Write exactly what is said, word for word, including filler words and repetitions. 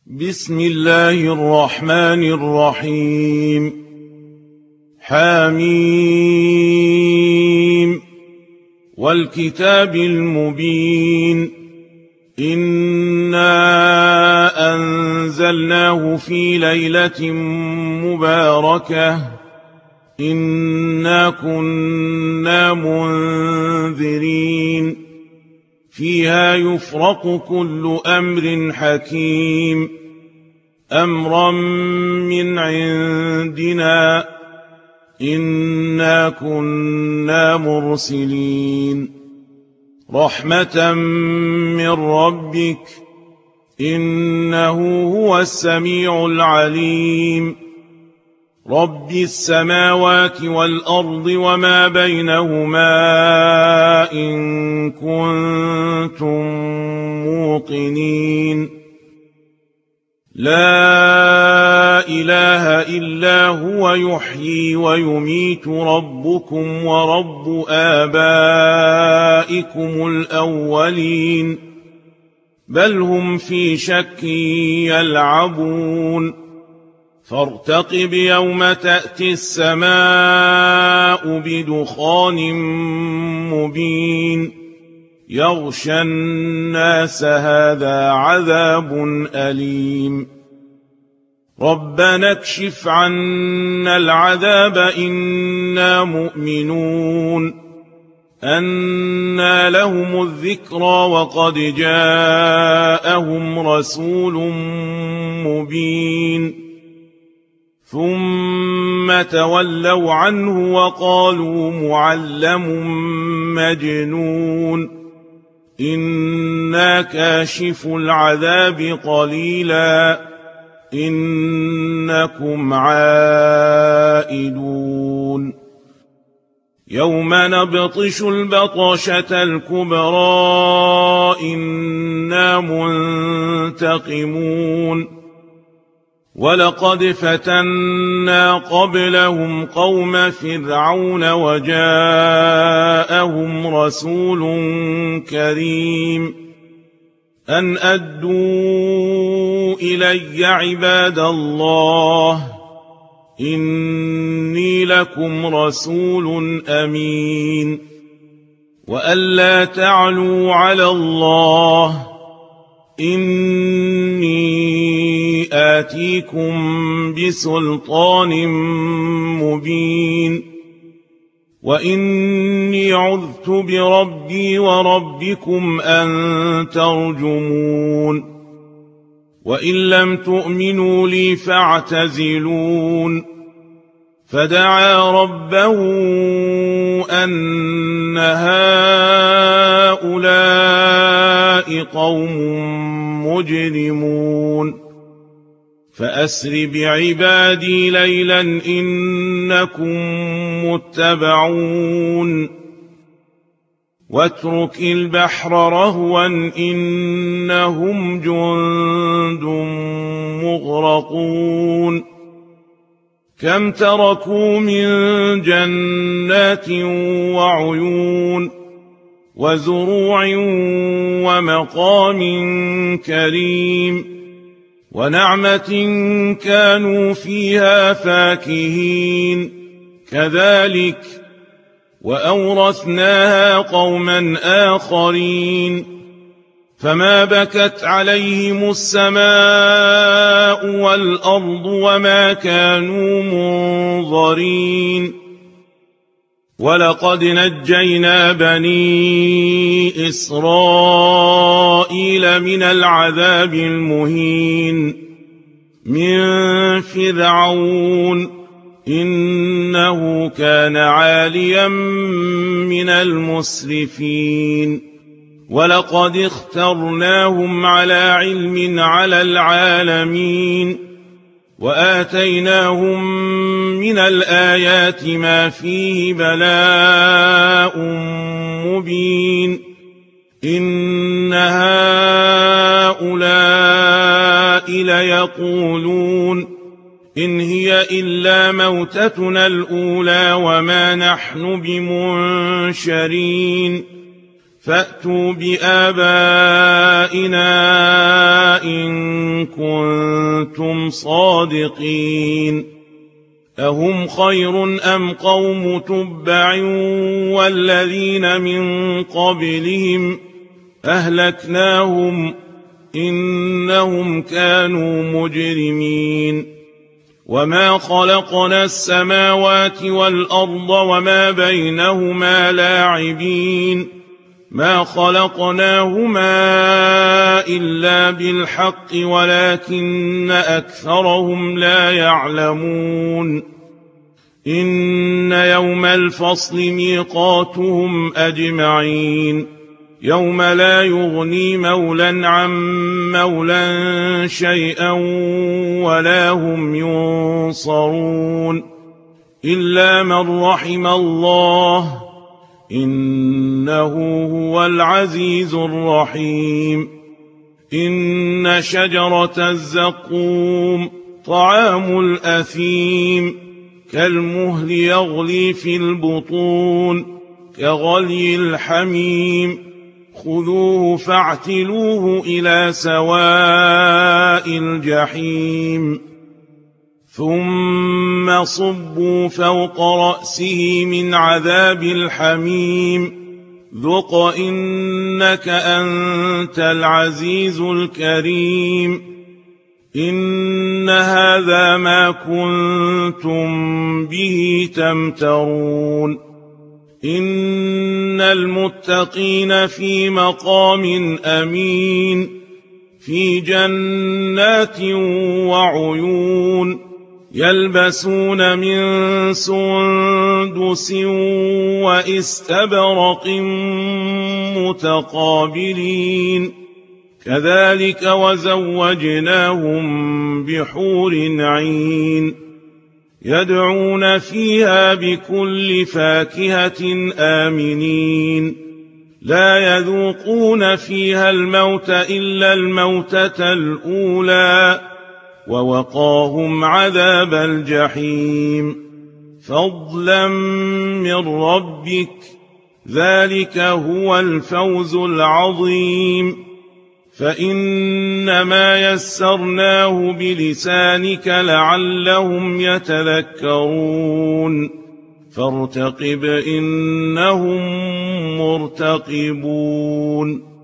بسم الله الرحمن الرحيم. حميم والكتاب المبين. إنا أنزلناه في ليلة مباركة إنا كنا منذرين فيها يفرق كل أمر حكيم أمرا من عندنا إنا كنا مرسلين رحمة من ربك إنه هو السميع العليم رب السماوات والأرض وما بينهما إن كنتم موقنين لا إله إلا هو يحيي ويميت ربكم ورب آبائكم الأولين بل هم في شك يلعبون فارتقب يوم تأتي السماء بدخان مبين يغشى الناس هذا عذاب أليم ربنا اكشف عنا العذاب إنا مؤمنون أنى لهم الذكرى وقد جاءهم رسول مبين ثم تولوا عنه وقالوا معلم مجنون إنا كاشف العذاب قليلا إنكم عائدون يوم نبطش البطشة الكبرى إنا منتقمون ولقد فتنا قبلهم قوم فرعون وجاءهم رسول كريم أن أدوا إلي عباد الله إني لكم رسول أمين وألا تعلوا على الله إني آتيكم بسلطان مبين وإني عذت بربي وربكم أن ترجمون وإن لم تؤمنوا لي فاعتزلون فدعا ربه أن هؤلاء قوم مجرمون فأسر بعبادي ليلا إنكم متبعون واترك البحر رهوا إنهم جند مغرقون كم تركوا من جنات وعيون وزروع ومقام كريم ونعمة كانوا فيها فاكهين كذلك وأورثناها قوما آخرين فما بكت عليهم السماء والأرض وما كانوا منظرين ولقد نجينا بني إسرائيل من العذاب المهين من فرعون إنه كان عاليا من المسرفين ولقد اخترناهم على علم على العالمين وآتيناهم من الآيات ما فيه بلاء مبين إن هؤلاء ليقولون إن هي إلا موتتنا الأولى وما نحن بمنشرين فأتوا بآبائنا إن كنتم صادقين أهم خير أم قوم تبع والذين من قبلهم أهلكناهم إنهم كانوا مجرمين وما خلقنا السماوات والأرض وما بينهما لاعبين ما خلقناهما إلا بالحق ولكن أكثرهم لا يعلمون إن يوم الفصل ميقاتهم أجمعين يوم لا يغني مولا عن مولا شيئا ولا هم ينصرون إلا من رحم الله إنه هو العزيز الرحيم إن شجرة الزقوم طعام الأثيم كالمهل يغلي في البطون كغلي الحميم خذوه فاعتلوه إلى سواء الجحيم ثم صبوا فوق رأسه من عذاب الحميم ذق إنك أنت العزيز الكريم إن هذا ما كنتم به تمترون إن المتقين في مقام أمين في جنات وعيون يلبسون من سندس واستبرق متقابلين كذلك وزوجناهم بحور عين يدعون فيها بكل فاكهة آمنين لا يذوقون فيها الموت إلا الموتة الأولى ووقاهم عذاب الجحيم فضلا من ربك ذلك هو الفوز العظيم فإنما يسرناه بلسانك لعلهم يتذكرون فارتقب إنهم مرتقبون